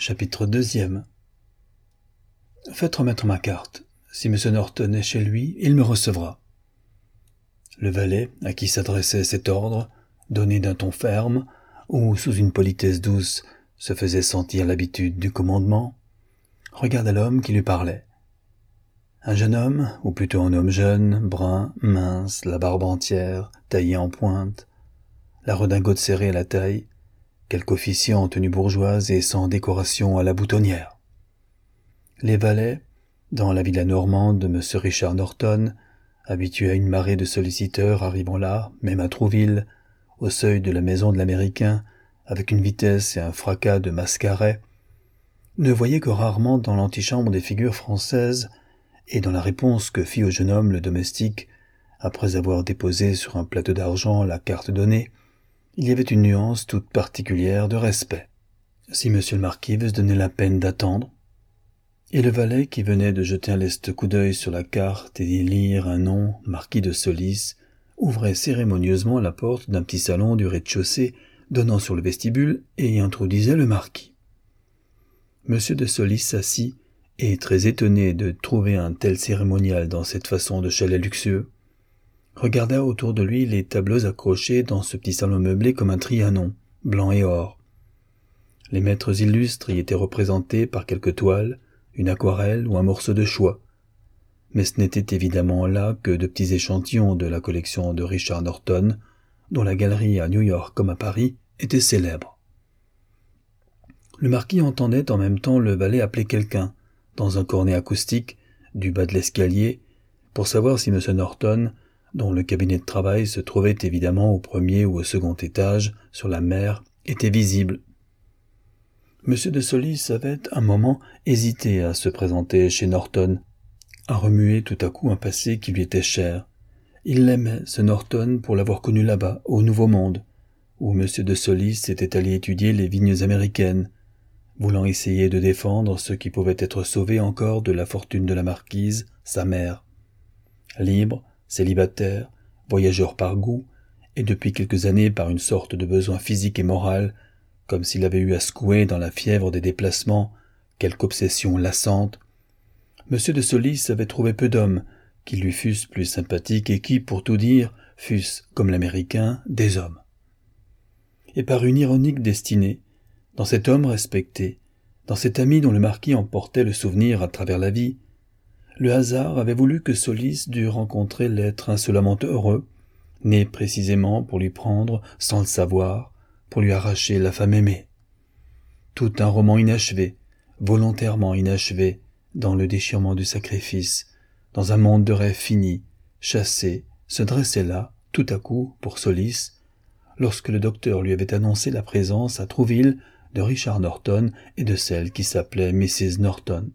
Chapitre 2. Faites remettre ma carte. Si M. Norton est chez lui, il me recevra. Le valet, à qui s'adressait cet ordre, donné d'un ton ferme, ou sous une politesse douce, se faisait sentir l'habitude du commandement, regarda l'homme qui lui parlait. Un jeune homme, ou plutôt un homme jeune, brun, mince, la barbe entière, taillée en pointe, la redingote serrée à la taille, quelque officier en tenue bourgeoise et sans décoration à la boutonnière. Les valets, dans la villa normande de M. Richard Norton, habitués à une marée de solliciteurs arrivant là, même à Trouville, au seuil de la maison de l'Américain, avec une vitesse et un fracas de mascaret, ne voyaient que rarement dans l'antichambre des figures françaises et dans la réponse que fit au jeune homme le domestique, après avoir déposé sur un plateau d'argent la carte donnée, il y avait une nuance toute particulière de respect. Si monsieur le marquis veut se donner la peine d'attendre, et le valet qui venait de jeter un leste coup d'œil sur la carte et d'y lire un nom, marquis de Solis, ouvrait cérémonieusement la porte d'un petit salon du rez-de-chaussée donnant sur le vestibule et y introduisait le marquis. Monsieur de Solis s'assit et, très étonné de trouver un tel cérémonial dans cette façon de chalet luxueux, regarda autour de lui les tableaux accrochés dans ce petit salon meublé comme un Trianon, blanc et or. Les maîtres illustres y étaient représentés par quelque toile, une aquarelle ou un morceau de soie, mais ce n'était évidemment là que de petits échantillons de la collection de Richard Norton, dont la galerie à New York comme à Paris était célèbre. Le marquis entendait en même temps le valet appeler quelqu'un, dans un cornet acoustique, du bas de l'escalier, pour savoir si M. Norton, dont le cabinet de travail se trouvait évidemment au premier ou au second étage, sur la mer, était visible. M. de Solis avait un moment hésité à se présenter chez Norton, à remuer tout à coup un passé qui lui était cher. Il l'aimait, ce Norton, pour l'avoir connu là-bas, au Nouveau Monde, où M. de Solis était allé étudier les vignes américaines, voulant essayer de défendre ce qui pouvait être sauvé encore de la fortune de la marquise, sa mère. Libre, célibataire, voyageur par goût, et depuis quelques années par une sorte de besoin physique et moral, comme s'il avait eu à secouer dans la fièvre des déplacements quelque obsession lassante, M. de Solis avait trouvé peu d'hommes qui lui fussent plus sympathiques et qui, pour tout dire, fussent, comme l'Américain, des hommes. Et par une ironique destinée, dans cet homme respecté, dans cet ami dont le marquis emportait le souvenir à travers la vie, le hasard avait voulu que Solis dût rencontrer l'être insolemment heureux, né précisément pour lui prendre, sans le savoir, pour lui arracher la femme aimée. Tout un roman inachevé, volontairement inachevé, dans le déchirement du sacrifice, dans un monde de rêves finis, chassé, se dressait là, tout à coup, pour Solis, lorsque le docteur lui avait annoncé la présence à Trouville de Richard Norton et de celle qui s'appelait Mrs. Norton.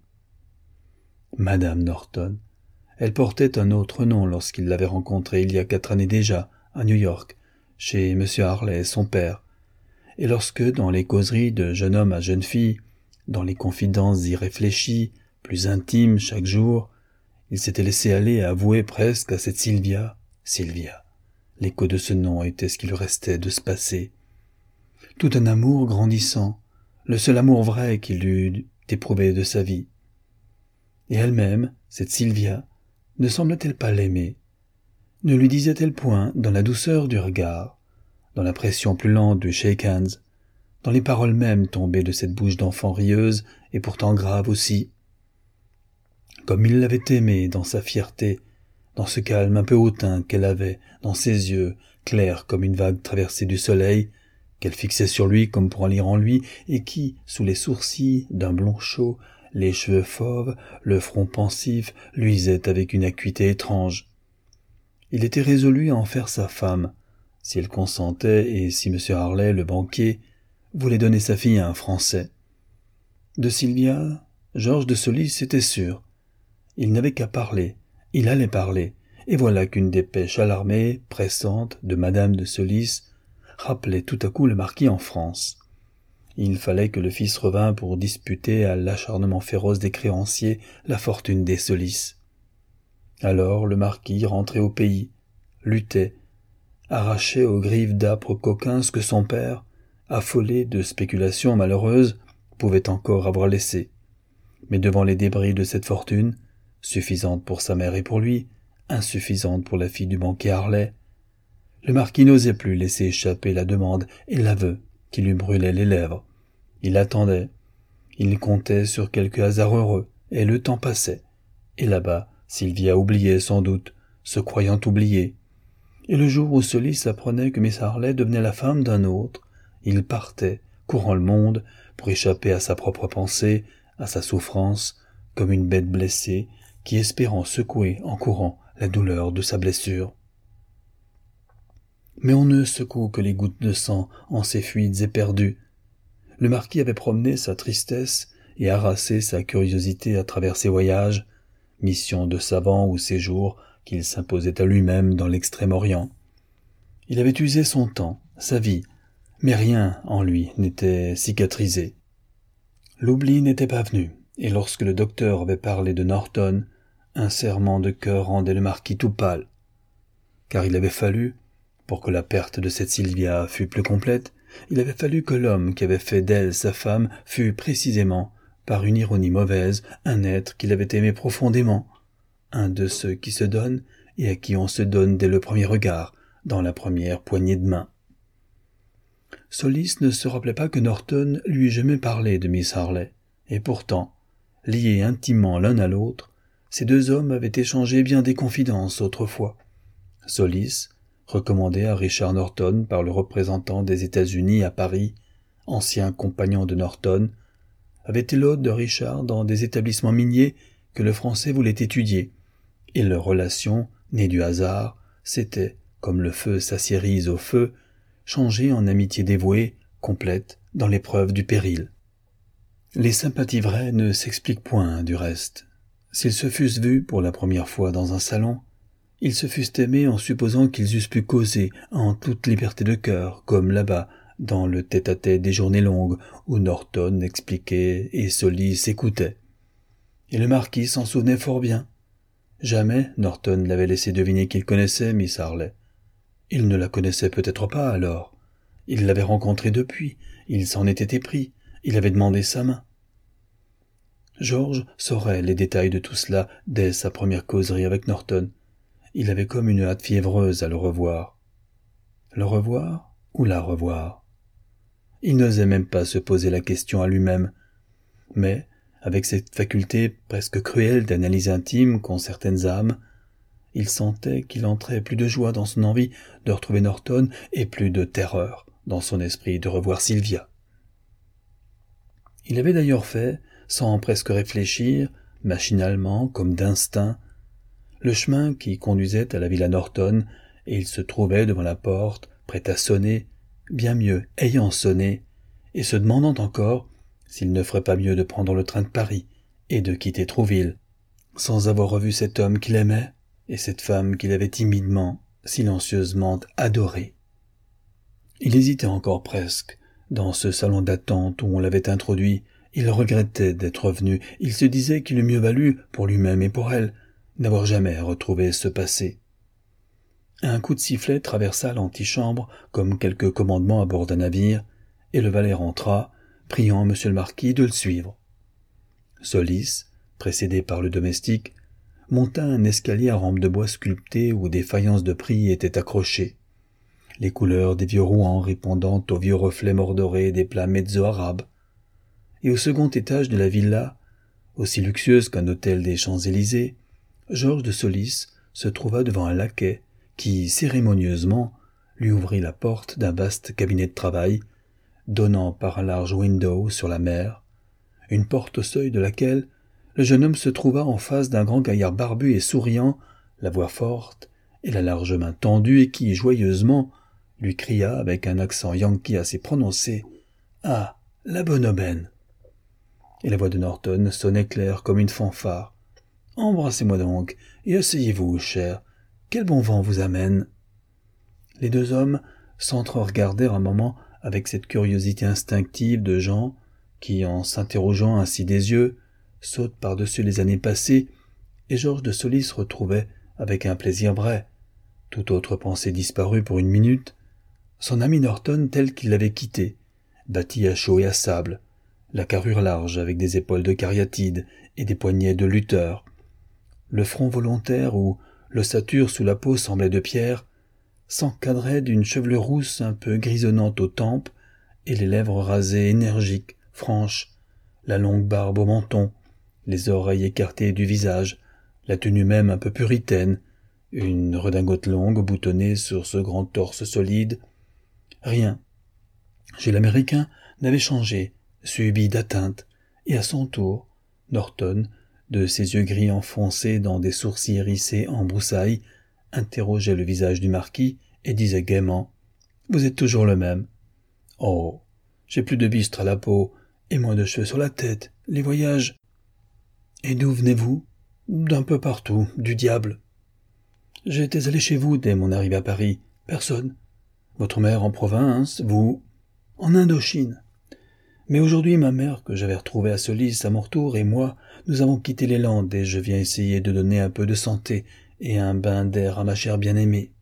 Madame Norton. Elle portait un autre nom lorsqu'il l'avait rencontrée il y a 4 années déjà, à New York, chez M. Harley, son père, et lorsque, dans les causeries de jeune homme à jeune fille, dans les confidences irréfléchies, plus intimes chaque jour, il s'était laissé aller à avouer presque à cette Sylvia, l'écho de ce nom était ce qui lui restait de ce passé. Tout un amour grandissant, le seul amour vrai qu'il eût éprouvé de sa vie. Et elle-même, cette Sylvia, ne semblait-elle pas l'aimer? Ne lui disait-elle point, dans la douceur du regard, dans la pression plus lente du shake hands, dans les paroles mêmes tombées de cette bouche d'enfant rieuse et pourtant grave aussi, comme il l'avait aimée dans sa fierté, dans ce calme un peu hautain qu'elle avait, dans ses yeux, clairs comme une vague traversée du soleil, qu'elle fixait sur lui comme pour en lire en lui, et qui, sous les sourcils d'un blond chaud, les cheveux fauves, le front pensif, luisaient avec une acuité étrange. Il était résolu à en faire sa femme, si elle consentait et si M. Harley, le banquier, voulait donner sa fille à un Français. De Sylvia, Georges de Solis était sûr. Il n'avait qu'à parler, il allait parler, et voilà qu'une dépêche alarmée, pressante, de Madame de Solis, rappelait tout à coup le marquis en France. Il fallait que le fils revînt pour disputer à l'acharnement féroce des créanciers la fortune des Solis. Alors le marquis rentrait au pays, luttait, arrachait aux griffes d'âpres coquins ce que son père, affolé de spéculations malheureuses, pouvait encore avoir laissée. Mais devant les débris de cette fortune, suffisante pour sa mère et pour lui, insuffisante pour la fille du banquier Harley, le marquis n'osait plus laisser échapper la demande et l'aveu qui lui brûlaient les lèvres. Il attendait. Il comptait sur quelque hasard heureux, et le temps passait. Et là-bas, Sylvia oubliait sans doute, se croyant oubliée. Et le jour où Solis apprenait que Miss Harley devenait la femme d'un autre, il partait, courant le monde, pour échapper à sa propre pensée, à sa souffrance, comme une bête blessée, qui espérant secouer en courant la douleur de sa blessure. Mais on ne secoue que les gouttes de sang en ces fuites éperdues. Le marquis avait promené sa tristesse et harassé sa curiosité à travers ses voyages, mission de savant ou séjour qu'il s'imposait à lui-même dans l'Extrême-Orient. Il avait usé son temps, sa vie, mais rien en lui n'était cicatrisé. L'oubli n'était pas venu, et lorsque le docteur avait parlé de Norton, un serrement de cœur rendait le marquis tout pâle. Car il avait fallu, pour que la perte de cette Sylvia fût plus complète, il avait fallu que l'homme qui avait fait d'elle sa femme fût précisément, par une ironie mauvaise, un être qu'il avait aimé profondément, un de ceux qui se donnent et à qui on se donne dès le premier regard, dans la première poignée de main. Solis ne se rappelait pas que Norton lui eût jamais parlé de Miss Harley, et pourtant, liés intimement l'un à l'autre, ces deux hommes avaient échangé bien des confidences autrefois. Solis, recommandé à Richard Norton par le représentant des États-Unis à Paris, ancien compagnon de Norton, avait été l'hôte de Richard dans des établissements miniers que le Français voulait étudier, et leur relation, née du hasard, s'était, comme le feu s'assiérise au feu, changée en amitié dévouée, complète, dans l'épreuve du péril. Les sympathies vraies ne s'expliquent point, du reste. S'ils se fussent vus pour la première fois dans un salon, ils se fussent aimés en supposant qu'ils eussent pu causer en toute liberté de cœur, comme là-bas, dans le tête-à-tête des journées longues, où Norton expliquait et Solis écoutait. Et le marquis s'en souvenait fort bien. Jamais Norton l'avait laissé deviner qu'il connaissait Miss Harley. Il ne la connaissait peut-être pas alors. Il l'avait rencontrée depuis, il s'en était épris, il avait demandé sa main. George saurait les détails de tout cela dès sa première causerie avec Norton. Il avait comme une hâte fiévreuse à le revoir. Le revoir ou la revoir? Il n'osait même pas se poser la question à lui-même. Mais, avec cette faculté presque cruelle d'analyse intime qu'ont certaines âmes, il sentait qu'il entrait plus de joie dans son envie de retrouver Norton et plus de terreur dans son esprit de revoir Sylvia. Il avait d'ailleurs fait, sans presque réfléchir, machinalement, comme d'instinct, le chemin qui conduisait à la villa Norton, et il se trouvait devant la porte, prêt à sonner, bien mieux ayant sonné, et se demandant encore s'il ne ferait pas mieux de prendre le train de Paris et de quitter Trouville, sans avoir revu cet homme qu'il aimait et cette femme qu'il avait timidement, silencieusement adorée. Il hésitait encore presque, dans ce salon d'attente où on l'avait introduit. Il regrettait d'être venu, il se disait qu'il eût mieux valu, pour lui-même et pour elle, n'avoir jamais retrouvé ce passé. Un coup de sifflet traversa l'antichambre comme quelque commandement à bord d'un navire, et le valet rentra, priant monsieur le marquis de le suivre. Solis, précédé par le domestique, monta un escalier à rampe de bois sculpté où des faïences de prix étaient accrochées. Les couleurs des vieux Rouen répondant aux vieux reflets mordorés des plats mezzo-arabes. Et au second étage de la villa, aussi luxueuse qu'un hôtel des Champs-Élysées, Georges de Solis se trouva devant un laquais qui, cérémonieusement, lui ouvrit la porte d'un vaste cabinet de travail, donnant par un large window sur la mer, une porte au seuil de laquelle le jeune homme se trouva en face d'un grand gaillard barbu et souriant, la voix forte et la large main tendue, et qui, joyeusement, lui cria avec un accent yankee assez prononcé « Ah, la bonne aubaine !» Et la voix de Norton sonnait claire comme une fanfare. « Embrassez-moi donc, et asseyez-vous, cher. Quel bon vent vous amène ?» Les deux hommes s'entre-regardèrent un moment avec cette curiosité instinctive de gens qui, en s'interrogeant ainsi des yeux, sautent par-dessus les années passées, et Georges de Solis retrouvait, avec un plaisir vrai, toute autre pensée disparue pour une minute, son ami Norton tel qu'il l'avait quitté, bâti à chaux et à sable, la carrure large avec des épaules de cariatide et des poignets de lutteur, le front volontaire où l'ossature sous la peau semblait de pierre, s'encadrait d'une chevelure rousse un peu grisonnante aux tempes et les lèvres rasées énergiques, franches, la longue barbe au menton, les oreilles écartées du visage, la tenue même un peu puritaine, une redingote longue boutonnée sur ce grand torse solide. Rien, chez l'Américain, n'avait changé, subi d'atteinte, et à son tour, Norton, de ses yeux gris enfoncés dans des sourcils hérissés en broussailles, interrogeait le visage du marquis et disait gaiement « Vous êtes toujours le même. Oh, j'ai plus de bistre à la peau et moins de cheveux sur la tête. Les voyages. Et d'où venez-vous? D'un peu partout, du diable. J'étais allé chez vous dès mon arrivée à Paris. Personne. Votre mère en province, vous en Indochine. Mais aujourd'hui, ma mère, que j'avais retrouvée à Solis à mon retour, et moi, nous avons quitté les Landes et je viens essayer de donner un peu de santé et un bain d'air à ma chère bien-aimée.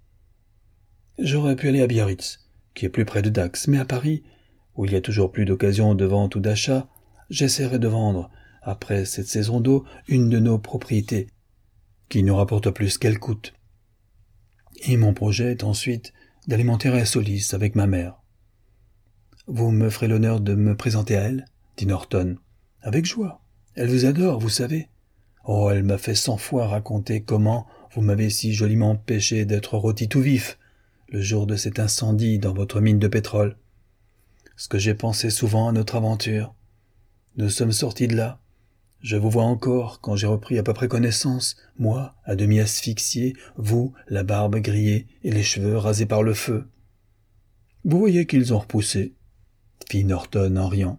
J'aurais pu aller à Biarritz, qui est plus près de Dax, mais à Paris, où il y a toujours plus d'occasions de vente ou d'achat, j'essaierai de vendre, après cette saison d'eau, une de nos propriétés, qui nous rapporte plus qu'elle coûte. Et mon projet est ensuite d'aller m'enterrer à Solis avec ma mère. Vous me ferez l'honneur de me présenter à elle, dit Norton. Avec joie. Elle vous adore, vous savez. Oh, elle m'a fait 100 fois raconter comment vous m'avez si joliment empêché d'être rôti tout vif, le jour de cet incendie dans votre mine de pétrole. Ce que j'ai pensé souvent à notre aventure. Nous sommes sortis de là. Je vous vois encore, quand j'ai repris à peu près connaissance, moi, à demi asphyxié, vous, la barbe grillée et les cheveux rasés par le feu. Vous voyez qu'ils ont repoussé, fit Norton en riant.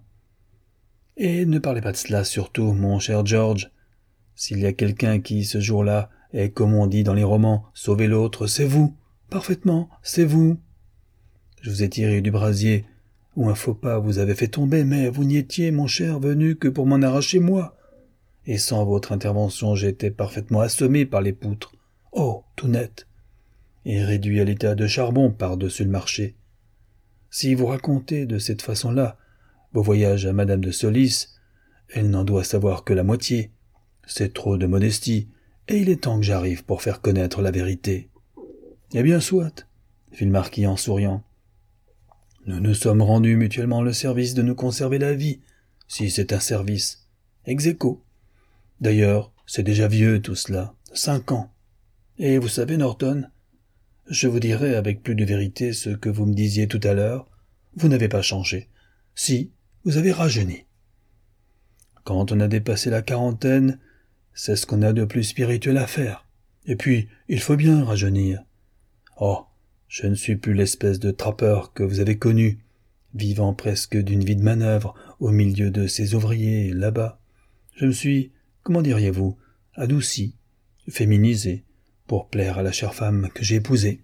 Et ne parlez pas de cela surtout, mon cher George. S'il y a quelqu'un qui, ce jour-là, est, comme on dit dans les romans, sauvé l'autre, c'est vous. Parfaitement, c'est vous. Je vous ai tiré du brasier, où un faux pas vous avait fait tomber, mais vous n'y étiez, mon cher, venu que pour m'en arracher moi. Et sans votre intervention, j'étais parfaitement assommé par les poutres. Oh, tout net. Et réduit à l'état de charbon par-dessus le marché. Si vous racontez de cette façon-là vos voyages à Madame de Solis, elle n'en doit savoir que la moitié. C'est trop de modestie, et il est temps que j'arrive pour faire connaître la vérité. Eh bien, soit, fit le marquis en souriant. Nous nous sommes rendus mutuellement le service de nous conserver la vie, si c'est un service. Ex aequo. D'ailleurs, c'est déjà vieux tout cela, 5 ans. Et vous savez, Norton, je vous dirai avec plus de vérité ce que vous me disiez tout à l'heure, vous n'avez pas changé. Si, vous avez rajeuni. Quand on a dépassé la quarantaine, c'est ce qu'on a de plus spirituel à faire. Et puis, il faut bien rajeunir. Oh, je ne suis plus l'espèce de trappeur que vous avez connu, vivant presque d'une vie de manœuvre au milieu de ces ouvriers là-bas. Je me suis, comment diriez-vous, adouci, féminisé, pour plaire à la chère femme que j'ai épousée.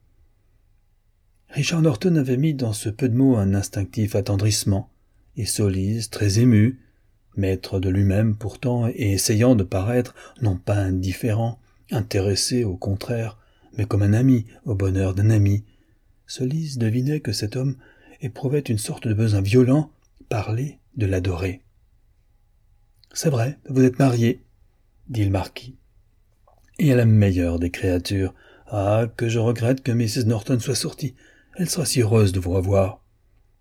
Richard Norton avait mis dans ce peu de mots un instinctif attendrissement, et Solis, très ému, maître de lui-même pourtant et essayant de paraître non pas indifférent, intéressé au contraire, mais comme un ami au bonheur d'un ami, Solis devinait que cet homme éprouvait une sorte de besoin violent, parler, de l'adorer. « C'est vrai, vous êtes marié, » dit le marquis. « Et à la meilleure des créatures. Ah, que je regrette que Mrs. Norton soit sortie. Elle sera si heureuse de vous revoir. »« Ah »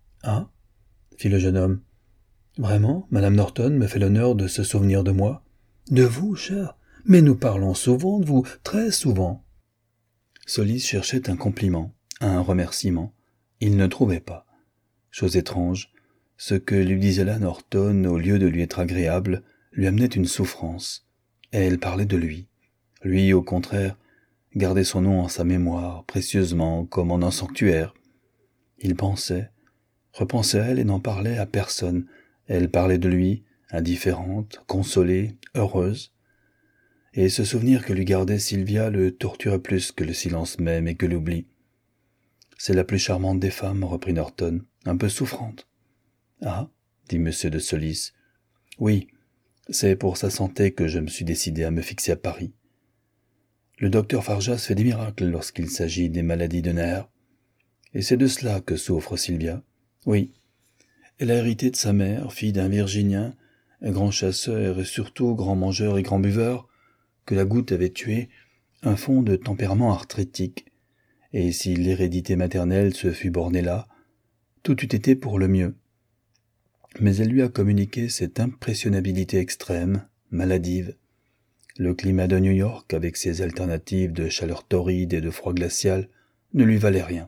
fit le jeune homme. « Vraiment, Madame Norton me fait l'honneur de se souvenir de moi. »« De vous, cher. Mais nous parlons souvent de vous, très souvent. » Solis cherchait un compliment, un remerciement. Il ne trouvait pas. Chose étrange, ce que lui disait là Norton, au lieu de lui être agréable, lui amenait une souffrance. Elle parlait de lui. Lui, au contraire, gardait son nom en sa mémoire, précieusement, comme en un sanctuaire. Il pensait, repensait à elle et n'en parlait à personne. Elle parlait de lui, indifférente, consolée, heureuse. Et ce souvenir que lui gardait Sylvia le torturait plus que le silence même et que l'oubli. « C'est la plus charmante des femmes, reprit Norton, un peu souffrante. »« Ah, dit M. de Solis. Oui, c'est pour sa santé que je me suis décidé à me fixer à Paris. Le docteur Farjas fait des miracles lorsqu'il s'agit des maladies de nerfs. Et c'est de cela que souffre Sylvia. Oui. Elle a hérité de sa mère, fille d'un Virginien, un grand chasseur et surtout grand mangeur et grand buveur, que la goutte avait tué, un fond de tempérament arthritique. Et si l'hérédité maternelle se fût bornée là, tout eût été pour le mieux. Mais elle lui a communiqué cette impressionnabilité extrême, maladive. Le climat de New York, avec ses alternatives de chaleur torride et de froid glacial, ne lui valait rien.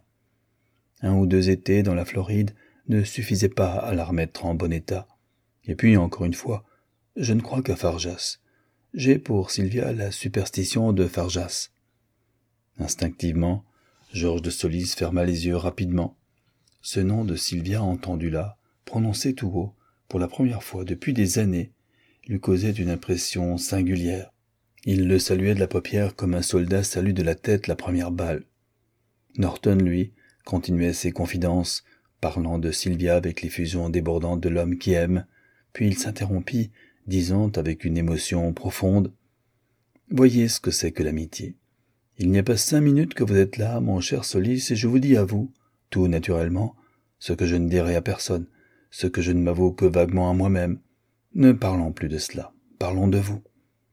1 ou 2 étés dans la Floride ne suffisaient pas à la remettre en bon état. Et puis, encore une fois, je ne crois qu'à Farjas. J'ai pour Sylvia la superstition de Farjas. Instinctivement, Georges de Solis ferma les yeux rapidement. Ce nom de Sylvia entendu là, prononcé tout haut, pour la première fois depuis des années, lui causait une impression singulière. Il le saluait de la paupière comme un soldat salue de la tête la première balle. Norton, lui, continuait ses confidences, parlant de Sylvia avec l'effusion débordante de l'homme qui aime, puis il s'interrompit, disant avec une émotion profonde « Voyez ce que c'est que l'amitié. Il n'y a pas 5 minutes que vous êtes là, mon cher Solis, et je vous dis à vous, tout naturellement, ce que je ne dirai à personne, ce que je ne m'avoue que vaguement à moi-même. Ne parlons plus de cela, parlons de vous. »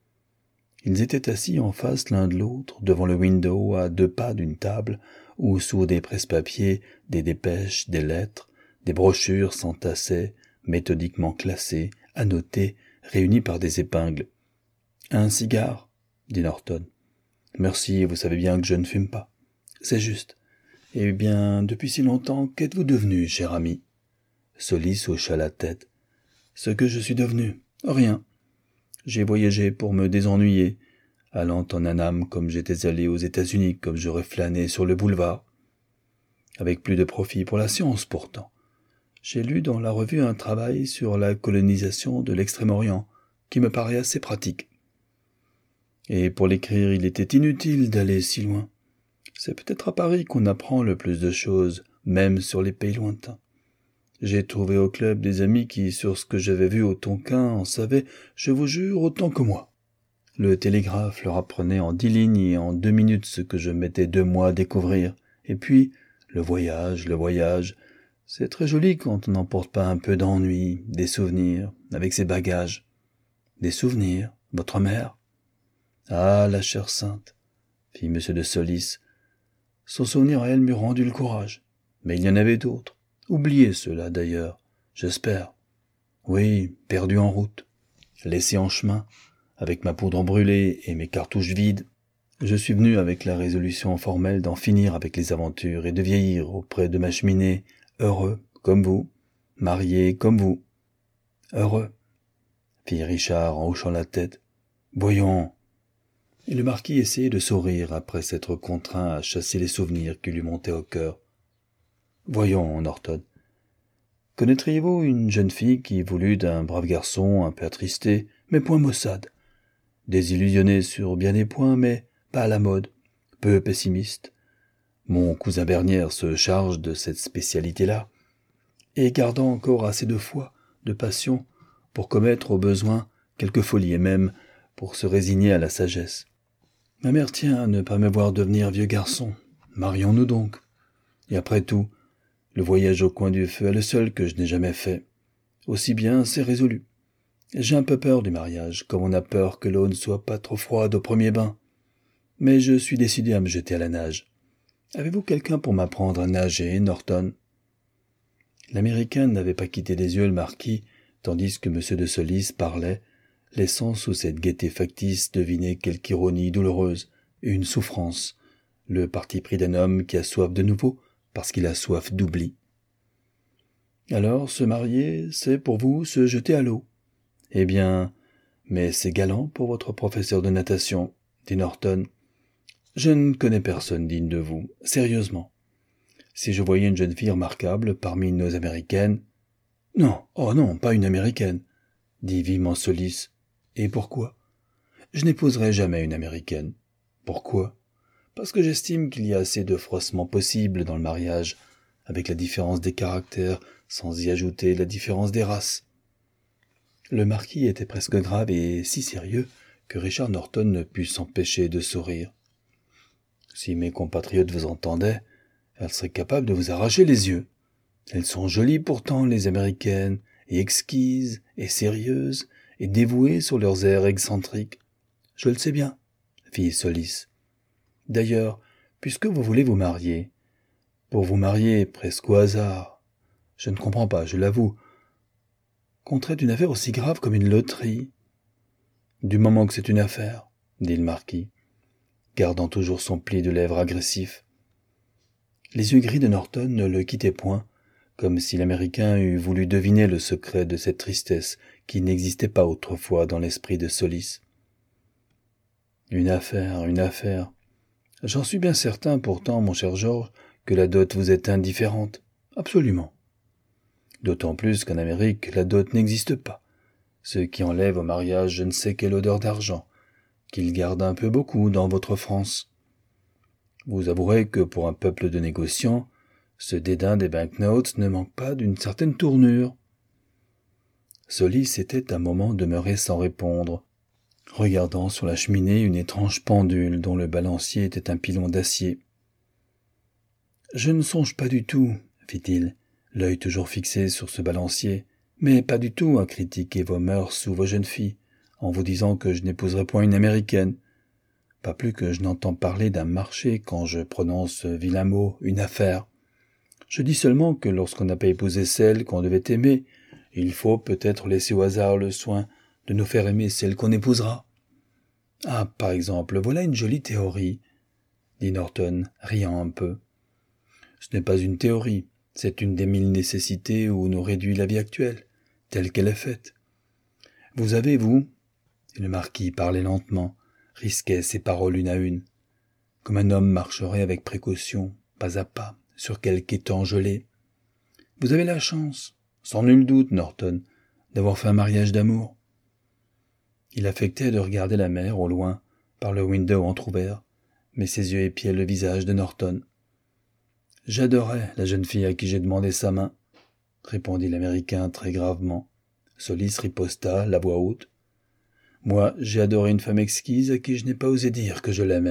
Ils étaient assis en face l'un de l'autre, devant le window, à 2 pas d'une table, où sous des presse-papiers, des dépêches, des lettres, des brochures s'entassaient, méthodiquement classées, annotées, réunies par des épingles. « Un cigare ?» dit Norton. « Merci, vous savez bien que je ne fume pas. »« C'est juste. Eh bien, depuis si longtemps, qu'êtes-vous devenu, cher ami ?» Solis hocha la tête. « Ce que je suis devenu, rien. J'ai voyagé pour me désennuyer, allant en Annam comme j'étais allé aux États-Unis, comme j'aurais flâné sur le boulevard. Avec plus de profit pour la science, pourtant. J'ai lu dans la revue un travail sur la colonisation de l'Extrême-Orient, qui me paraît assez pratique. Et pour l'écrire, il était inutile d'aller si loin. C'est peut-être à Paris qu'on apprend le plus de choses, même sur les pays lointains. J'ai trouvé au club des amis qui, sur ce que j'avais vu au Tonkin, en savaient, je vous jure, autant que moi. Le télégraphe leur apprenait en 10 lignes et en 2 minutes ce que je mettais 2 mois à découvrir. Et puis, le voyage, c'est très joli quand on n'emporte pas un peu d'ennui, des souvenirs, avec ses bagages. Des souvenirs, votre mère ? Ah, la chère sainte, fit M. de Solis. Son souvenir à elle m'eût rendu le courage. Mais il y en avait d'autres. Oubliez cela, d'ailleurs, j'espère. Oui, perdu en route, laissé en chemin, avec ma poudre brûlée et mes cartouches vides. Je suis venu avec la résolution formelle d'en finir avec les aventures et de vieillir auprès de ma cheminée, heureux, comme vous, marié comme vous. Heureux, fit Richard en hochant la tête. Voyons. Et le marquis essayait de sourire après s'être contraint à chasser les souvenirs qui lui montaient au cœur. Voyons, Norton. Connaîtriez-vous une jeune fille qui voulut d'un brave garçon un peu attristé, mais point maussade, désillusionné sur bien des points, mais pas à la mode, peu pessimiste. Mon cousin Bernière se charge de cette spécialité-là, et gardant encore assez de foi, de passion, pour commettre au besoin quelque folie et même pour se résigner à la sagesse. Ma mère tient à ne pas me voir devenir vieux garçon. Marions-nous donc. Et après tout, le voyage au coin du feu est le seul que je n'ai jamais fait. Aussi bien, c'est résolu. J'ai un peu peur du mariage, comme on a peur que l'eau ne soit pas trop froide au premier bain. Mais je suis décidé à me jeter à la nage. Avez-vous quelqu'un pour m'apprendre à nager, Norton ? L'Américain n'avait pas quitté des yeux le marquis, tandis que M. de Solis parlait, laissant sous cette gaieté factice deviner quelque ironie douloureuse, une souffrance, le parti pris d'un homme qui a soif de nouveau, parce qu'il a soif d'oubli. Alors, se marier, c'est pour vous se jeter à l'eau. Eh bien, mais c'est galant pour votre professeur de natation, dit Norton. Je ne connais personne digne de vous, sérieusement. Si je voyais une jeune fille remarquable parmi nos américaines... Non, oh non, pas une américaine, dit vivement Solis. Et pourquoi ? Je n'épouserai jamais une américaine. Pourquoi ? Parce que j'estime qu'il y a assez de froissement possible dans le mariage, avec la différence des caractères, sans y ajouter la différence des races. Le marquis était presque grave et si sérieux que Richard Norton ne put s'empêcher de sourire. Si mes compatriotes vous entendaient, elles seraient capables de vous arracher les yeux, Elles sont jolies pourtant, les Américaines, et exquises, et sérieuses, et dévouées sur leurs airs excentriques. Je le sais bien, fit Solis. D'ailleurs, puisque vous voulez vous marier, pour vous marier presque au hasard, je ne comprends pas, je l'avoue, qu'on traite une affaire aussi grave comme une loterie. Du moment que c'est une affaire, dit le marquis, gardant toujours son pli de lèvres agressif. Les yeux gris de Norton ne le quittaient point, comme si l'Américain eût voulu deviner le secret de cette tristesse qui n'existait pas autrefois dans l'esprit de Solis. Une affaire. J'en suis bien certain pourtant, mon cher Georges, que la dot vous est indifférente. Absolument. D'autant plus qu'en Amérique, la dot n'existe pas, ce qui enlève au mariage je ne sais quelle odeur d'argent, qu'il garde un peu beaucoup dans votre France. Vous avouerez que pour un peuple de négociants, ce dédain des banknotes ne manque pas d'une certaine tournure. Solis était un moment demeuré sans répondre, regardant sur la cheminée une étrange pendule dont le balancier était un pilon d'acier. « Je ne songe pas du tout, fit-il, l'œil toujours fixé sur ce balancier, mais pas du tout à critiquer vos mœurs ou vos jeunes filles, en vous disant que je n'épouserai point une Américaine. Pas plus que je n'entends parler d'un marché quand je prononce ce vilain mot, une affaire. Je dis seulement que lorsqu'on n'a pas épousé celle qu'on devait aimer, il faut peut-être laisser au hasard le soin de nous faire aimer celle qu'on épousera. Ah, par exemple, voilà une jolie théorie, dit Norton, riant un peu. Ce n'est pas une théorie, c'est une des 1000 nécessités où nous réduit la vie actuelle, telle qu'elle est faite. Vous avez, vous, et le marquis parlait lentement, risquait ses paroles une à une, comme un homme marcherait avec précaution, pas à pas, sur quelque étang gelé. Vous avez la chance, sans nul doute, Norton, d'avoir fait un mariage d'amour. Il affectait de regarder la mer au loin, par le window entr'ouvert, mais ses yeux épiaient le visage de Norton. « J'adorais la jeune fille à qui j'ai demandé sa main, » répondit l'Américain très gravement. Solis riposta, la voix haute. « Moi, j'ai adoré une femme exquise à qui je n'ai pas osé dire que je l'aimais. »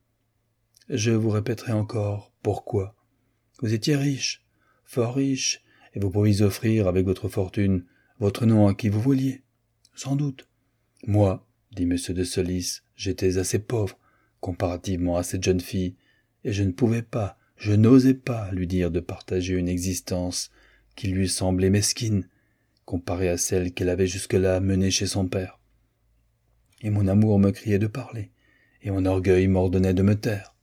Je vous répéterai encore pourquoi. Vous étiez riche, fort riche, et vous pouviez offrir avec votre fortune votre nom à qui vous vouliez. Sans doute. Moi, dit M. de Solis, j'étais assez pauvre, comparativement à cette jeune fille, et je ne pouvais pas, je n'osais pas lui dire de partager une existence qui lui semblait mesquine, comparée à celle qu'elle avait jusque-là menée chez son père. Et mon amour me criait de parler, et mon orgueil m'ordonnait de me taire.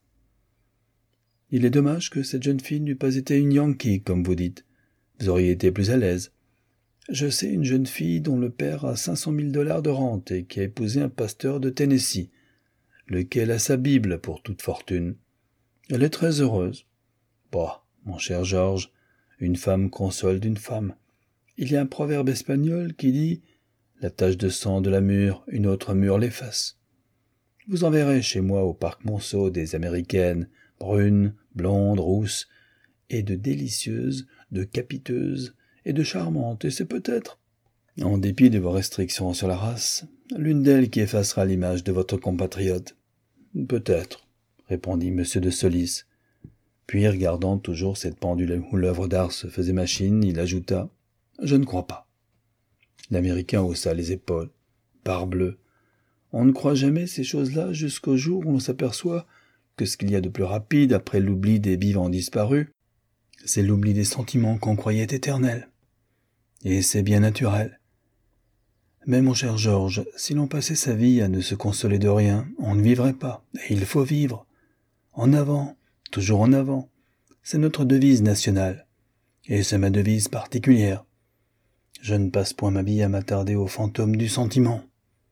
Il est dommage que cette jeune fille n'eût pas été une Yankee, comme vous dites. Vous auriez été plus à l'aise. Je sais une jeune fille dont le père a 500 000 $ de rente et qui a épousé un pasteur de Tennessee, lequel a sa Bible pour toute fortune. Elle est très heureuse. Bah, mon cher Georges, une femme console d'une femme. Il y a un proverbe espagnol qui dit « La tache de sang de la mûre, une autre mûre l'efface ». Vous en verrez chez moi au parc Monceau des Américaines, brunes, blondes, rousses, et de délicieuses, de capiteuses, et de charmantes, et c'est peut-être, en dépit de vos restrictions sur la race, l'une d'elles qui effacera l'image de votre compatriote. Peut-être, répondit M. de Solis. Puis, regardant toujours cette pendule où l'œuvre d'art se faisait machine, il ajouta « Je ne crois pas. » L'Américain haussa les épaules. Parbleu, on ne croit jamais ces choses-là jusqu'au jour où l'on s'aperçoit que ce qu'il y a de plus rapide après l'oubli des vivants disparus, c'est l'oubli des sentiments qu'on croyait éternels. Et c'est bien naturel. Mais mon cher Georges, si l'on passait sa vie à ne se consoler de rien, on ne vivrait pas, et il faut vivre. En avant, toujours en avant. C'est notre devise nationale. Et c'est ma devise particulière. Je ne passe point ma vie à m'attarder aux fantômes du sentiment.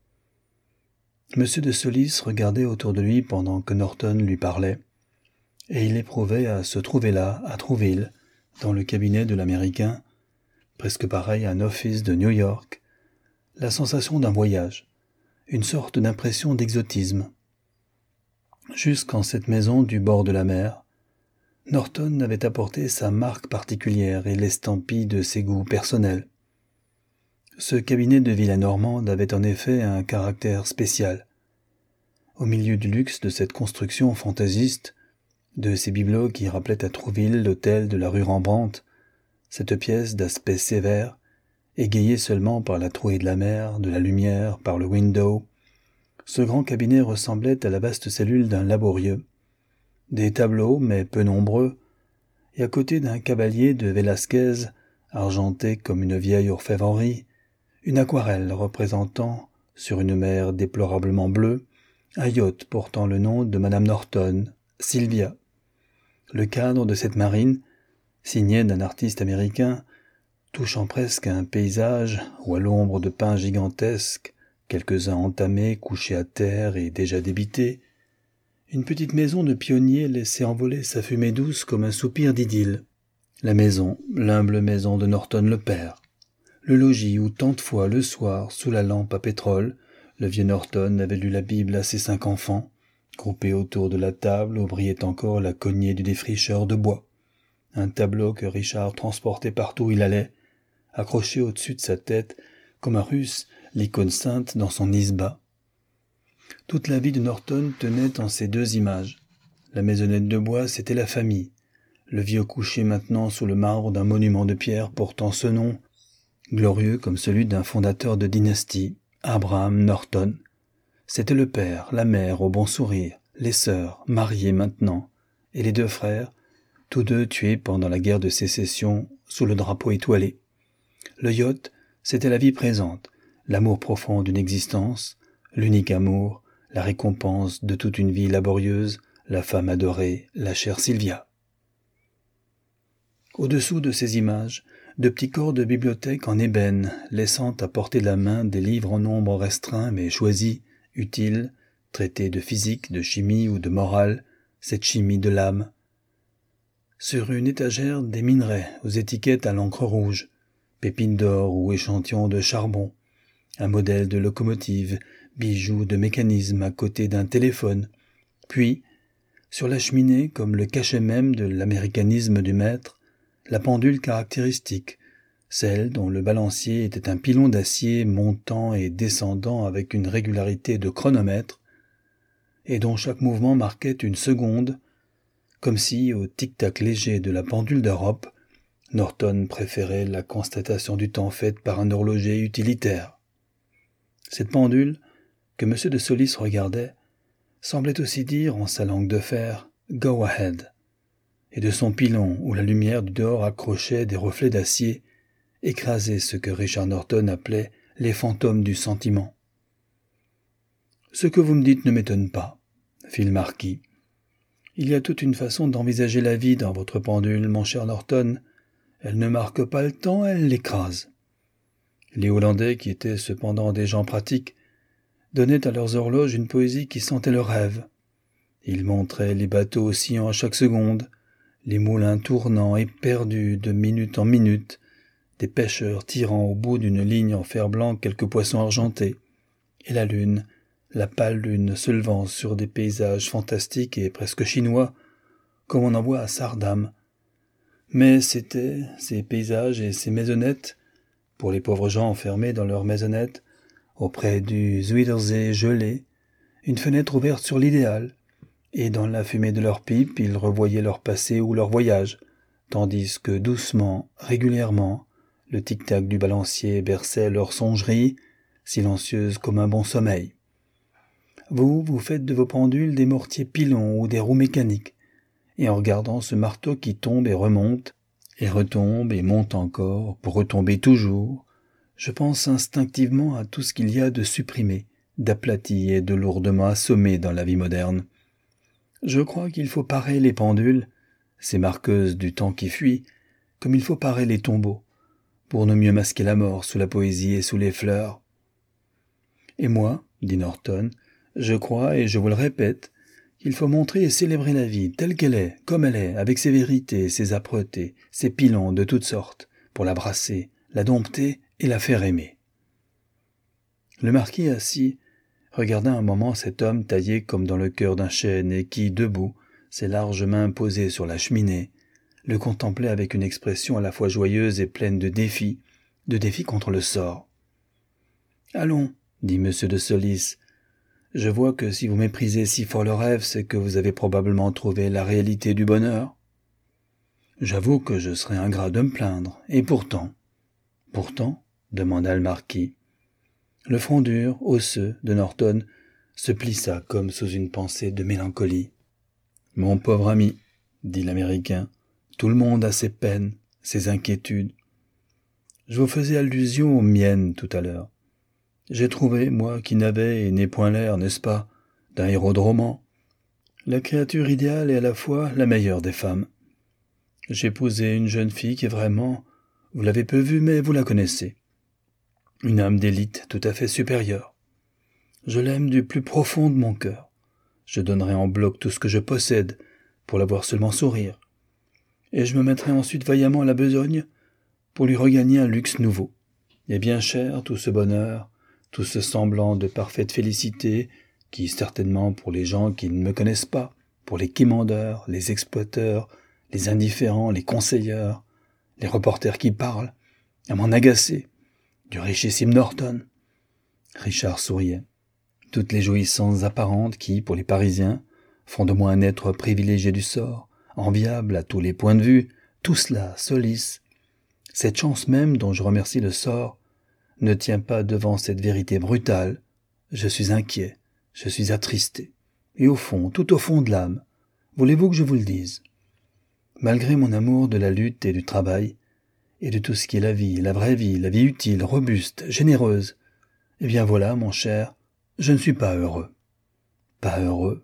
M. de Solis regardait autour de lui pendant que Norton lui parlait, et il éprouvait à se trouver là, à Trouville, dans le cabinet de l'Américain, presque pareil à un office de New York, la sensation d'un voyage, une sorte d'impression d'exotisme. Jusqu'en cette maison du bord de la mer, Norton avait apporté sa marque particulière et l'estampille de ses goûts personnels. Ce cabinet de villa normande avait en effet un caractère spécial. Au milieu du luxe de cette construction fantaisiste, de ces bibelots qui rappelaient à Trouville l'hôtel de la rue Rembrandt, cette pièce d'aspect sévère, égayée seulement par la trouée de la mer, de la lumière, par le window, ce grand cabinet ressemblait à la vaste cellule d'un laborieux. Des tableaux, mais peu nombreux, et à côté d'un cavalier de Vélasquez, argenté comme une vieille orfèvrerie, une aquarelle représentant, sur une mer déplorablement bleue, un yacht portant le nom de Madame Norton, Sylvia. Le cadre de cette marine, signé d'un artiste américain, touchant presque à un paysage où à l'ombre de pins gigantesques, quelques-uns entamés, couchés à terre et déjà débités, une petite maison de pionnier laissait envoler sa fumée douce comme un soupir d'idylle. La maison, l'humble maison de Norton le père. Le logis où tant de fois, le soir, sous la lampe à pétrole, le vieux Norton avait lu la Bible à ses 5 enfants, groupés autour de la table où brillait encore la cognée du défricheur de bois. Un tableau que Richard transportait partout où il allait, accroché au-dessus de sa tête, comme un Russe, l'icône sainte dans son isba. Toute la vie de Norton tenait en ces 2 images. La maisonnette de bois, c'était la famille. Le vieux couché maintenant sous le marbre d'un monument de pierre portant ce nom, glorieux comme celui d'un fondateur de dynastie, Abraham Norton. C'était le père, la mère au bon sourire, les sœurs, mariées maintenant, et les 2 frères, tous 2 tués pendant la guerre de sécession sous le drapeau étoilé. Le yacht, c'était la vie présente, l'amour profond d'une existence, l'unique amour, la récompense de toute une vie laborieuse, la femme adorée, la chère Sylvia. Au-dessous de ces images, de petits corps de bibliothèque en ébène, laissant à portée de la main des livres en nombre restreint mais choisis, utiles, traités de physique, de chimie ou de morale, cette chimie de l'âme. Sur une étagère, des minerais aux étiquettes à l'encre rouge, pépines d'or ou échantillons de charbon, un modèle de locomotive, bijoux de mécanisme à côté d'un téléphone, puis, sur la cheminée, comme le cachet même de l'américanisme du maître, la pendule caractéristique, celle dont le balancier était un pilon d'acier montant et descendant avec une régularité de chronomètre, et dont chaque mouvement marquait une seconde, comme si, au tic-tac léger de la pendule d'Europe, Norton préférait la constatation du temps faite par un horloger utilitaire. Cette pendule, que M. de Solis regardait, semblait aussi dire en sa langue de fer « Go ahead », et de son pilon où la lumière du dehors accrochait des reflets d'acier, écrasait ce que Richard Norton appelait les fantômes du sentiment. « Ce que vous me dites ne m'étonne pas, » fit le marquis. « Il y a toute une façon d'envisager la vie dans votre pendule, mon cher Norton. Elle ne marque pas le temps, elle l'écrase. » Les Hollandais, qui étaient cependant des gens pratiques, donnaient à leurs horloges une poésie qui sentait le rêve. Ils montraient les bateaux oscillant à chaque seconde, les moulins tournant et perdus de minute en minute, des pêcheurs tirant au bout d'une ligne en fer blanc quelques poissons argentés, et la lune, la pâle lune se levant sur des paysages fantastiques et presque chinois, comme on en voit à Sardam. Mais c'étaient ces paysages et ces maisonnettes, pour les pauvres gens enfermés dans leurs maisonnettes, auprès du Zuiderzee gelé, une fenêtre ouverte sur l'idéal, et dans la fumée de leurs pipes, ils revoyaient leur passé ou leur voyage, tandis que doucement, régulièrement, le tic-tac du balancier berçait leur songerie, silencieuse comme un bon sommeil. Vous faites de vos pendules des mortiers pilons ou des roues mécaniques, et en regardant ce marteau qui tombe et remonte, et retombe et monte encore, pour retomber toujours, je pense instinctivement à tout ce qu'il y a de supprimé, d'aplati et de lourdement assommé dans la vie moderne. Je crois qu'il faut parer les pendules, ces marqueuses du temps qui fuit, comme il faut parer les tombeaux, pour ne mieux masquer la mort sous la poésie et sous les fleurs. Et moi, dit Norton, je crois, et je vous le répète, qu'il faut montrer et célébrer la vie telle qu'elle est, comme elle est, avec ses vérités, ses âpretés, ses pilons de toutes sortes, pour la brasser, la dompter et la faire aimer. Le marquis assis regarda un moment cet homme taillé comme dans le cœur d'un chêne et qui, debout, ses larges mains posées sur la cheminée, le contemplait avec une expression à la fois joyeuse et pleine de défi contre le sort. « Allons, dit M. de Solis, je vois que si vous méprisez si fort le rêve, c'est que vous avez probablement trouvé la réalité du bonheur. » J'avoue que je serais ingrat de me plaindre, et pourtant... Pourtant, demanda le marquis. Le front dur, osseux, de Norton se plissa comme sous une pensée de mélancolie. « Mon pauvre ami, dit l'Américain, tout le monde a ses peines, ses inquiétudes. Je vous faisais allusion aux miennes tout à l'heure. J'ai trouvé, moi qui n'avais et n'ai point l'air, n'est-ce pas, d'un héros de roman, la créature idéale et à la fois la meilleure des femmes. J'ai épousé une jeune fille qui est vraiment, vous l'avez peu vue, mais vous la connaissez. Une âme d'élite tout à fait supérieure. Je l'aime du plus profond de mon cœur. Je donnerai en bloc tout ce que je possède pour la voir seulement sourire. Et je me mettrai ensuite vaillamment à la besogne pour lui regagner un luxe nouveau. Et bien cher tout ce bonheur, tout ce semblant de parfaite félicité qui, certainement pour les gens qui ne me connaissent pas, pour les quémandeurs, les exploiteurs, les indifférents, les conseilleurs, les reporters qui parlent, à m'en agacer, du richissime Norton. » Richard souriait. Toutes les jouissances apparentes qui, pour les Parisiens, font de moi un être privilégié du sort, enviable à tous les points de vue, tout cela, Solis, cette chance même dont je remercie le sort, ne tient pas devant cette vérité brutale. Je suis inquiet, je suis attristé, et au fond, tout au fond de l'âme, voulez-vous que je vous le dise? Malgré mon amour de la lutte et du travail, et de tout ce qui est la vie la vie utile, robuste, généreuse, eh bien voilà, mon cher, je ne suis pas heureux. Pas heureux.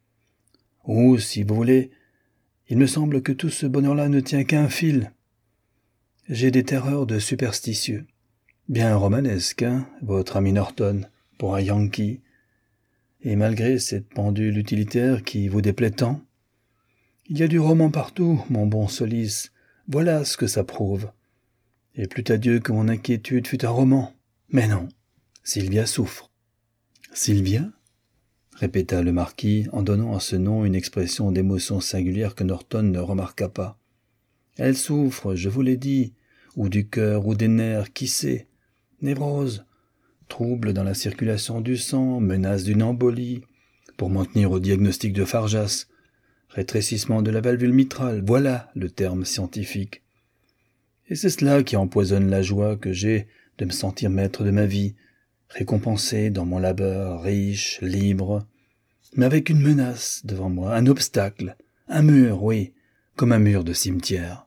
Ou, si vous voulez, il me semble que tout ce bonheur-là ne tient qu'à un fil. J'ai des terreurs de superstitieux. Bien romanesque, hein, votre ami Norton, pour un Yankee. Et malgré cette pendule utilitaire qui vous déplaît tant, il y a du roman partout, mon bon Solis. Voilà ce que ça prouve. Et plût à Dieu que mon inquiétude fût un roman. Mais non, Sylvia souffre. Sylvia? Répéta le marquis en donnant à ce nom une expression d'émotion singulière que Norton ne remarqua pas. Elle souffre, je vous l'ai dit, ou du cœur ou des nerfs, qui sait? Névrose, trouble dans la circulation du sang, menace d'une embolie, pour m'en tenir au diagnostic de Farjas, rétrécissement de la valvule mitrale, voilà le terme scientifique. Et c'est cela qui empoisonne la joie que j'ai de me sentir maître de ma vie, récompensé dans mon labeur, riche, libre, mais avec une menace devant moi, un obstacle, un mur, oui, comme un mur de cimetière.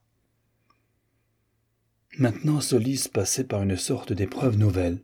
Maintenant Solis passait par une sorte d'épreuve nouvelle,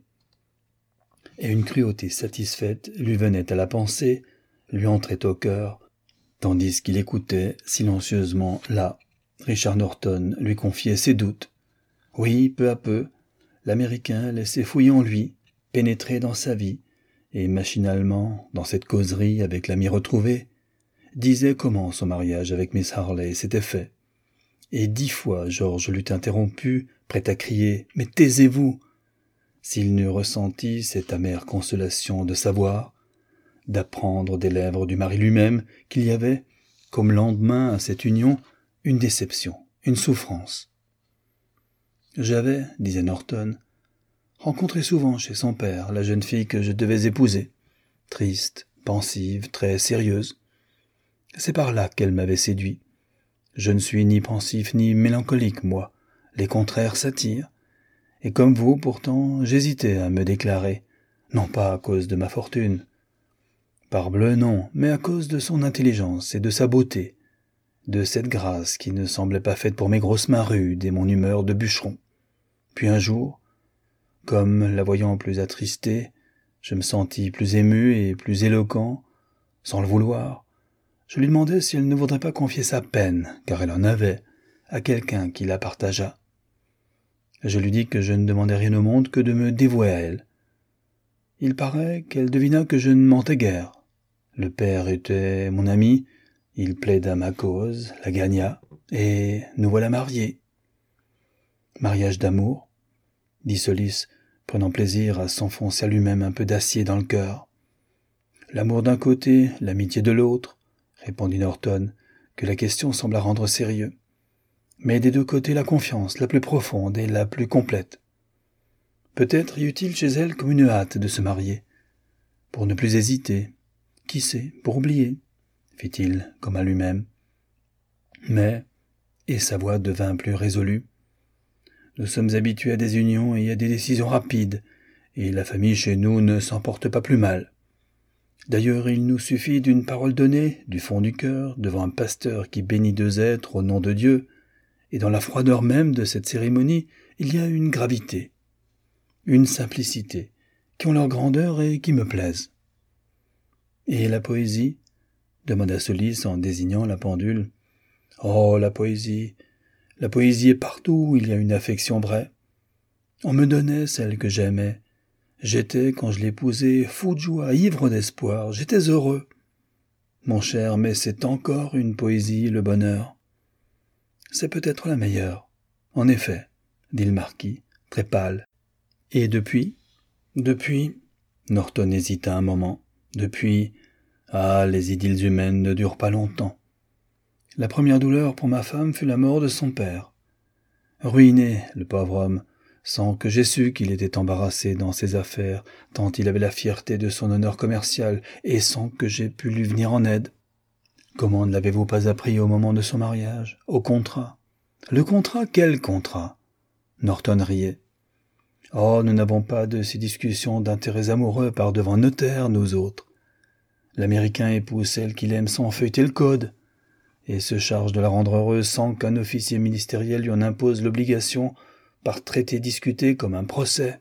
et une cruauté satisfaite lui venait à la pensée, lui entrait au cœur, tandis qu'il écoutait silencieusement là. Richard Norton lui confiait ses doutes. Oui, peu à peu, l'Américain laissait fouiller en lui, pénétrer dans sa vie, et machinalement, dans cette causerie avec l'ami retrouvé, disait comment son mariage avec Miss Harley s'était fait. Et 10 fois Georges l'eût interrompu, prêt à crier « Mais taisez-vous !» s'il n'eût ressenti cette amère consolation de savoir, d'apprendre des lèvres du mari lui-même qu'il y avait, comme lendemain à cette union, une déception, une souffrance. J'avais, disait Norton, rencontré souvent chez son père la jeune fille que je devais épouser, triste, pensive, très sérieuse. C'est par là qu'elle m'avait séduit. Je ne suis ni pensif ni mélancolique, moi. Les contraires s'attirent. Et comme vous, pourtant, j'hésitais à me déclarer, non pas à cause de ma fortune. Parbleu, non, mais à cause de son intelligence et de sa beauté, de cette grâce qui ne semblait pas faite pour mes grosses mains rudes et mon humeur de bûcheron. Puis un jour, comme, la voyant plus attristée, je me sentis plus ému et plus éloquent, sans le vouloir. Je lui demandai si elle ne voudrait pas confier sa peine, car elle en avait, à quelqu'un qui la partageât. Je lui dis que je ne demandais rien au monde que de me dévouer à elle. Il paraît qu'elle devina que je ne mentais guère. Le père était mon ami, il plaida ma cause, la gagna, et nous voilà mariés. Mariage d'amour, dit Solis, prenant plaisir à s'enfoncer à lui-même un peu d'acier dans le cœur. L'amour d'un côté, l'amitié de l'autre, répondit Norton, que la question sembla rendre sérieux. Mais des deux côtés la confiance, la plus profonde et la plus complète. Peut-être y eut-il chez elle comme une hâte de se marier, pour ne plus hésiter, qui sait, pour oublier, fit-il comme à lui-même. Mais, et sa voix devint plus résolue. « Nous sommes habitués à des unions et à des décisions rapides, et la famille chez nous ne s'en porte pas plus mal. D'ailleurs, il nous suffit d'une parole donnée, du fond du cœur, devant un pasteur qui bénit deux êtres au nom de Dieu, et dans la froideur même de cette cérémonie, il y a une gravité, une simplicité, qui ont leur grandeur et qui me plaisent. » « Et la poésie ?» demanda Solis en désignant la pendule. « Oh, la poésie est partout où il y a une affection vraie. On me donnait celle que j'aimais. J'étais, quand je l'épousais, fou de joie, ivre d'espoir, j'étais heureux. Mon cher, mais c'est encore une poésie, le bonheur. C'est peut-être la meilleure. En effet, dit le marquis, très pâle. Et depuis, Norton hésita un moment. Depuis, les idylles humaines ne durent pas longtemps. La première douleur pour ma femme fut la mort de son père. Ruiné, le pauvre homme, sans que j'aie su qu'il était embarrassé dans ses affaires, tant il avait la fierté de son honneur commercial, et sans que j'aie pu lui venir en aide. Comment ne l'avez-vous pas appris au moment de son mariage, au contrat? Le contrat, quel contrat? Norton riait. Oh, nous n'avons pas de ces discussions d'intérêts amoureux par devant notaire, nous autres. L'Américain épouse celle qu'il aime sans feuilleter le code, et se charge de la rendre heureuse sans qu'un officier ministériel lui en impose l'obligation par traité discuté comme un procès.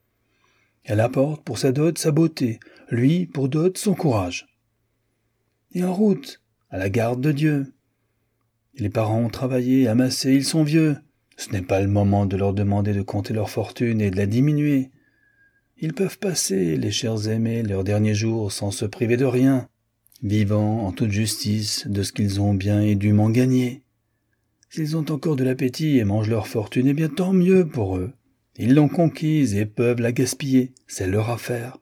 Elle apporte pour sa dot sa beauté, lui pour dot son courage. Et en route, à la garde de Dieu. Les parents ont travaillé, amassé, ils sont vieux. Ce n'est pas le moment de leur demander de compter leur fortune et de la diminuer. Ils peuvent passer, les chers aimés, leurs derniers jours sans se priver de rien, vivant en toute justice de ce qu'ils ont bien et dûment gagné. S'ils ont encore de l'appétit et mangent leur fortune, eh bien tant mieux pour eux. Ils l'ont conquise et peuvent la gaspiller, c'est leur affaire.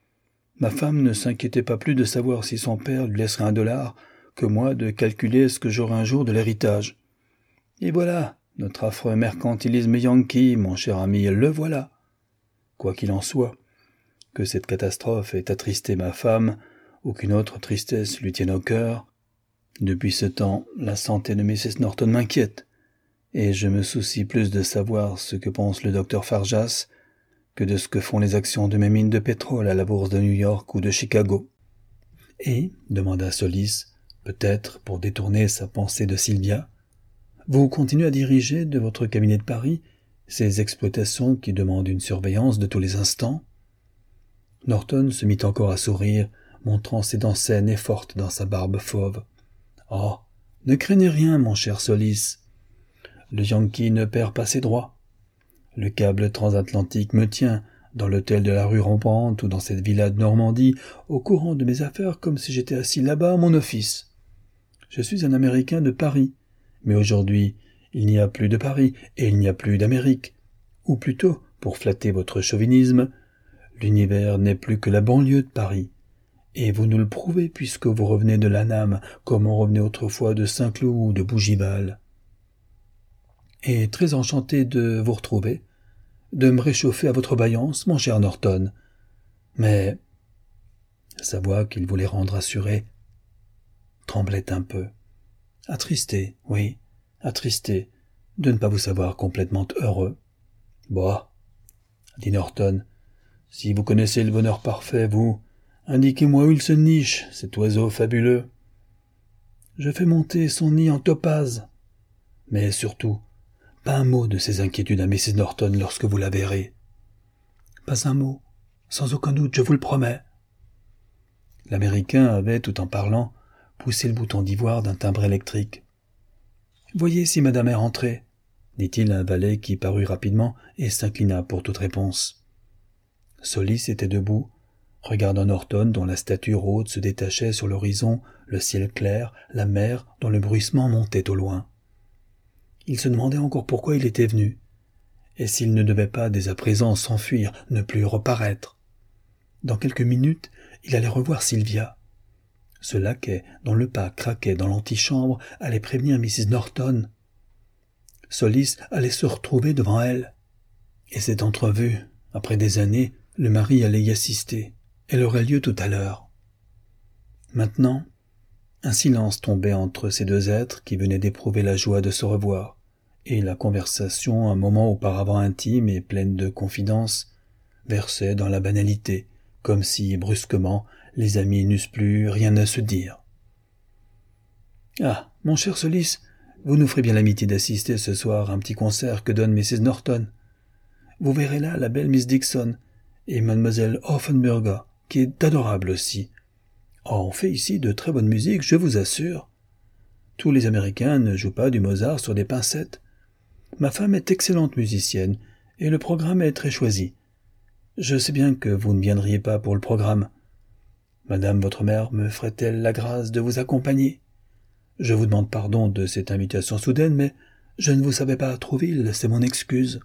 Ma femme ne s'inquiétait pas plus de savoir si son père lui laisserait $1 que moi de calculer ce que j'aurai un jour de l'héritage. Et voilà, notre affreux mercantilisme yankee, mon cher ami, le voilà. Quoi qu'il en soit, que cette catastrophe ait attristé ma femme, ou qu'une autre tristesse lui tienne au cœur, depuis ce temps, la santé de Mrs. Norton m'inquiète, et je me soucie plus de savoir ce que pense le docteur Farjas que de ce que font les actions de mes mines de pétrole à la bourse de New York ou de Chicago. « Et, demanda Solis, peut-être pour détourner sa pensée de Sylvia, vous continuez à diriger de votre cabinet de Paris ces exploitations qui demandent une surveillance de tous les instants ?» Norton se mit encore à sourire, montrant ses dents saines et fortes dans sa barbe fauve. « Oh, ne craignez rien, mon cher Solis. Le Yankee ne perd pas ses droits. Le câble transatlantique me tient, dans l'hôtel de la rue Rampante ou dans cette villa de Normandie, au courant de mes affaires comme si j'étais assis là-bas à mon office. Je suis un Américain de Paris, mais aujourd'hui, il n'y a plus de Paris et il n'y a plus d'Amérique. Ou plutôt, pour flatter votre chauvinisme, l'univers n'est plus que la banlieue de Paris. Et vous nous le prouvez puisque vous revenez de Lanham comme on revenait autrefois de Saint-Cloud ou de Bougival. Et très enchanté de vous retrouver, de me réchauffer à votre vaillance, mon cher Norton. Mais sa voix qu'il voulait rendre assurée tremblait un peu. Attristé, oui, attristé, de ne pas vous savoir complètement heureux. « Bah, dit Norton, si vous connaissez le bonheur parfait, vous, indiquez-moi où il se niche, cet oiseau fabuleux. Je fais monter son nid en topaze. Mais surtout, pas un mot de ces inquiétudes à Mrs. Norton lorsque vous la verrez. Pas un mot, sans aucun doute, je vous le promets. » L'Américain avait, tout en parlant, poussé le bouton d'ivoire d'un timbre électrique. « Voyez si madame est rentrée, » dit-il à un valet qui parut rapidement et s'inclina pour toute réponse. Solis était debout, regardant Norton dont la stature haute se détachait sur l'horizon, le ciel clair, la mer dont le bruissement montait au loin. Il se demandait encore pourquoi il était venu, et s'il ne devait pas dès à présent s'enfuir, ne plus reparaître. Dans quelques minutes, il allait revoir Sylvia. Ce laquais, dont le pas craquait dans l'antichambre, allait prévenir Mrs. Norton. Solis allait se retrouver devant elle. Et cette entrevue, après des années, le mari allait y assister. Elle aurait lieu tout à l'heure. Maintenant, Un silence tombait entre ces deux êtres qui venaient d'éprouver la joie de se revoir, et la conversation, un moment auparavant intime et pleine de confidences, versait dans la banalité, comme si, brusquement, les amis n'eussent plus rien à se dire. « Ah, mon cher Solis, vous nous ferez bien l'amitié d'assister ce soir à un petit concert que donne Mrs. Norton. Vous verrez là la belle Miss Dixon et mademoiselle Offenburger, qui est adorable aussi. Oh, on fait ici de très bonne musique, je vous assure. Tous les Américains ne jouent pas du Mozart sur des pincettes. Ma femme est excellente musicienne, et le programme est très choisi. Je sais bien que vous ne viendriez pas pour le programme. Madame votre mère me ferait-elle la grâce de vous accompagner? Je vous demande pardon de cette invitation soudaine, mais je ne vous savais pas à Trouville, c'est mon excuse.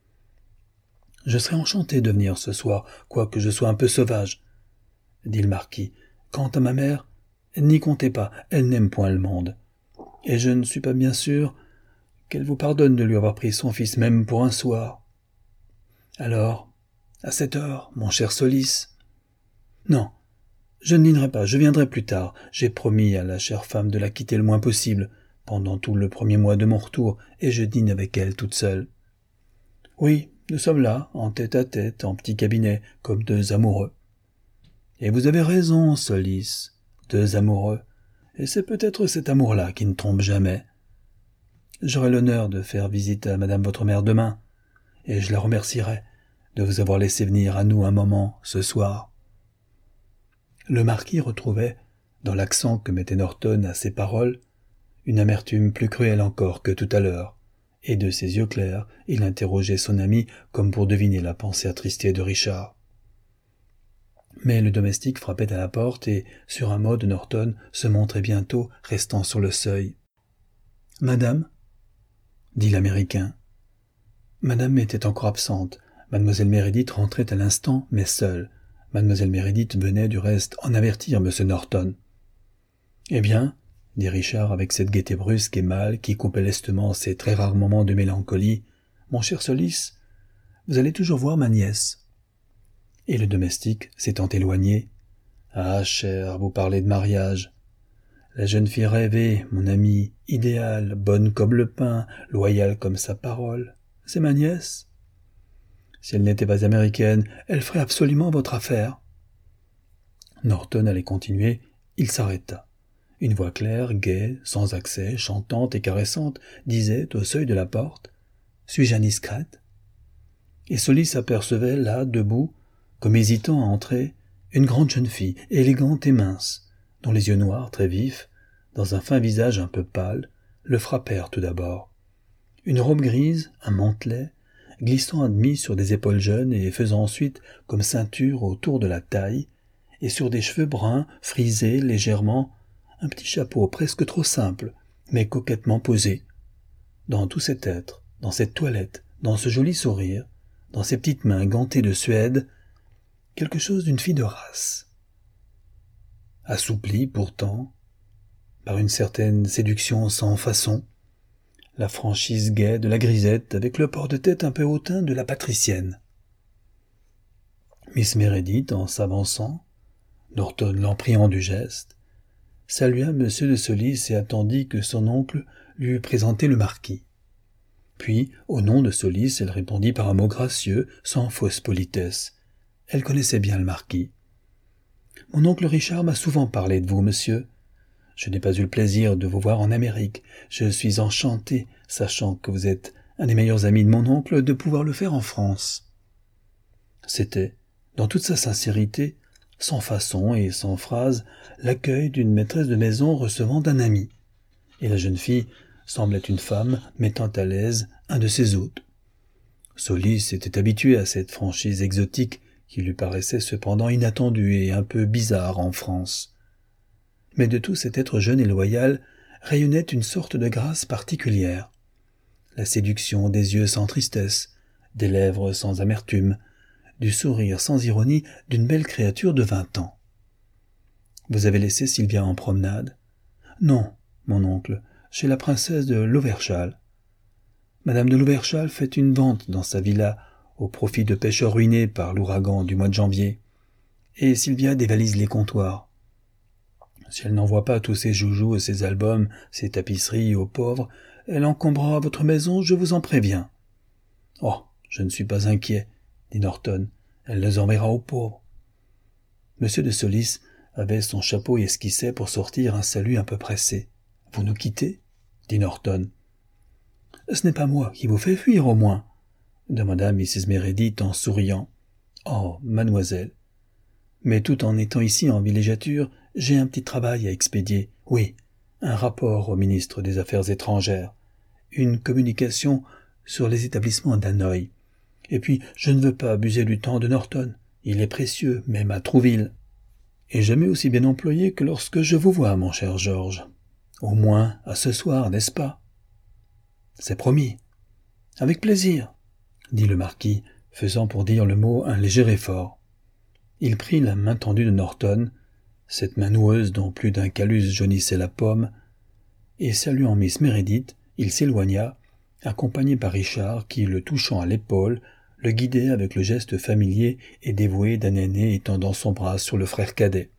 Je serais enchanté de venir ce soir, quoique je sois un peu sauvage, dit le marquis. Quant à ma mère, n'y comptez pas, elle n'aime point le monde. Et je ne suis pas bien sûr qu'elle vous pardonne de lui avoir pris son fils même pour un soir. Alors, à 7 heures, mon cher Solis. Non, je ne dînerai pas, je viendrai plus tard. J'ai promis à la chère femme de la quitter le moins possible, pendant tout le premier mois de mon retour, et je dîne avec elle toute seule. Oui, nous sommes là, en tête-à-tête, en petit cabinet, comme deux amoureux. Et vous avez raison, Solis, deux amoureux, et c'est peut-être cet amour-là qui ne trompe jamais. J'aurai l'honneur de faire visite à madame votre mère demain, et je la remercierai de vous avoir laissé venir à nous un moment ce soir. Le marquis retrouvait, dans l'accent que mettait Norton à ses paroles, une amertume plus cruelle encore que tout à l'heure, et de ses yeux clairs, il interrogeait son ami comme pour deviner la pensée attristée de Richard. Mais le domestique frappait à la porte et, sur un mot de Norton, se montrait bientôt, restant sur le seuil. « Madame » dit l'Américain. Madame était encore absente. Mademoiselle Meredith rentrait à l'instant, mais seule. Mademoiselle Meredith venait du reste en avertir M. Norton. « Eh bien, » dit Richard avec cette gaieté brusque et mâle qui coupait lestement ces très rares moments de mélancolie, « mon cher Solis, vous allez toujours voir ma nièce. » Et le domestique s'étant éloigné. « Ah, cher, vous parlez de mariage. La jeune fille rêvée, mon ami, idéale, bonne comme le pain, loyale comme sa parole, c'est ma nièce. Si elle n'était pas américaine, elle ferait absolument votre affaire. » Norton allait continuer, il s'arrêta. Une voix claire, gaie, sans accès, chantante et caressante, disait au seuil de la porte « Suis-je indiscrète ?» Et Solis apercevait là, debout, comme hésitant à entrer, une grande jeune fille, élégante et mince, dont les yeux noirs, très vifs, dans un fin visage un peu pâle, le frappèrent tout d'abord. Une robe grise, un mantelet, glissant à demi sur des épaules jeunes et faisant ensuite comme ceinture autour de la taille, et sur des cheveux bruns, frisés légèrement, un petit chapeau presque trop simple, mais coquettement posé. Dans tout cet être, dans cette toilette, dans ce joli sourire, dans ces petites mains gantées de Suède, quelque chose d'une fille de race. Assouplie, pourtant, par une certaine séduction sans façon, la franchise gaie de la grisette avec le port de tête un peu hautain de la patricienne. Miss Meredith, en s'avançant, Norton l'en priant du geste, salua M. de Solis et attendit que son oncle lui eût présenté le marquis. Puis, au nom de Solis, elle répondit par un mot gracieux, sans fausse politesse. Elle connaissait bien le marquis. « Mon oncle Richard m'a souvent parlé de vous, monsieur. Je n'ai pas eu le plaisir de vous voir en Amérique. Je suis enchanté, sachant que vous êtes un des meilleurs amis de mon oncle, de pouvoir le faire en France. » C'était, dans toute sa sincérité, sans façon et sans phrase, l'accueil d'une maîtresse de maison recevant d'un ami. Et la jeune fille semblait une femme mettant à l'aise un de ses hôtes. Solis était habitué à cette franchise exotique qui lui paraissait cependant inattendue et un peu bizarre en France. Mais de tout cet être jeune et loyal rayonnait une sorte de grâce particulière. La séduction des yeux sans tristesse, des lèvres sans amertume, du sourire sans ironie d'une belle créature de 20 ans. « Vous avez laissé Sylvia en promenade ?»« Non, mon oncle, chez la princesse de Lauverchal. Madame de Lauverchal fait une vente dans sa villa au profit de pêcheurs ruinés par l'ouragan du mois de janvier, et Sylvia dévalise les comptoirs. Si elle n'envoie pas tous ses joujoux et ses albums, ses tapisseries aux pauvres, elle encombrera votre maison, je vous en préviens. Oh, je ne suis pas inquiet, dit Norton. Elle les enverra aux pauvres. Monsieur de Solis avait son chapeau et esquissait pour sortir un salut un peu pressé. Vous nous quittez? Dit Norton. Ce n'est pas moi qui vous fais fuir, au moins, demanda Mrs. Meredith en souriant. Oh, mademoiselle. Mais tout en étant ici en villégiature, j'ai un petit travail à expédier. Oui, un rapport au ministre des Affaires étrangères. Une communication sur les établissements d'Hanoï. Et puis, je ne veux pas abuser du temps de Norton. Il est précieux, même à Trouville. Et jamais aussi bien employé que lorsque je vous vois, mon cher Georges. Au moins, à ce soir, n'est-ce pas? C'est promis. Avec plaisir, dit le marquis, faisant pour dire le mot un léger effort. Il prit la main tendue de Norton, cette main noueuse dont plus d'un calus jaunissait la paume, et saluant Miss Meredith, il s'éloigna, accompagné par Richard qui, le touchant à l'épaule, le guidait avec le geste familier et dévoué d'un aîné étendant son bras sur le frère cadet.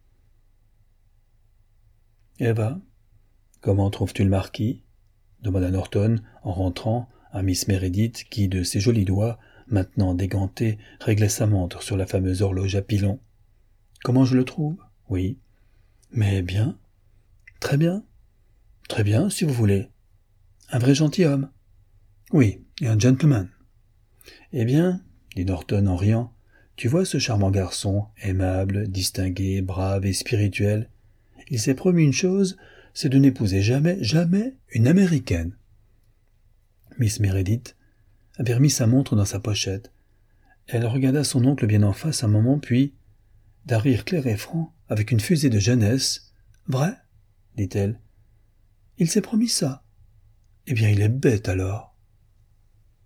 « Eva, comment trouves-tu le marquis ?» demanda Norton en rentrant à Miss Meredith qui, de ses jolis doigts, maintenant dégantés, réglait sa montre sur la fameuse horloge à pilon. « Comment je le trouve ? Oui. Mais bien. Très bien. Très bien, si vous voulez. Un vrai gentilhomme. Oui, et un gentleman. Eh bien, dit Norton en riant, tu vois ce charmant garçon, aimable, distingué, brave et spirituel. Il s'est promis une chose, c'est de n'épouser jamais, jamais une Américaine. Miss Meredith avait remis sa montre dans sa pochette. Elle regarda son oncle bien en face un moment, puis, d'un rire clair et franc, avec une fusée de jeunesse, « Vrai ?» dit-elle. « Il s'est promis ça. Eh bien, il est bête alors. »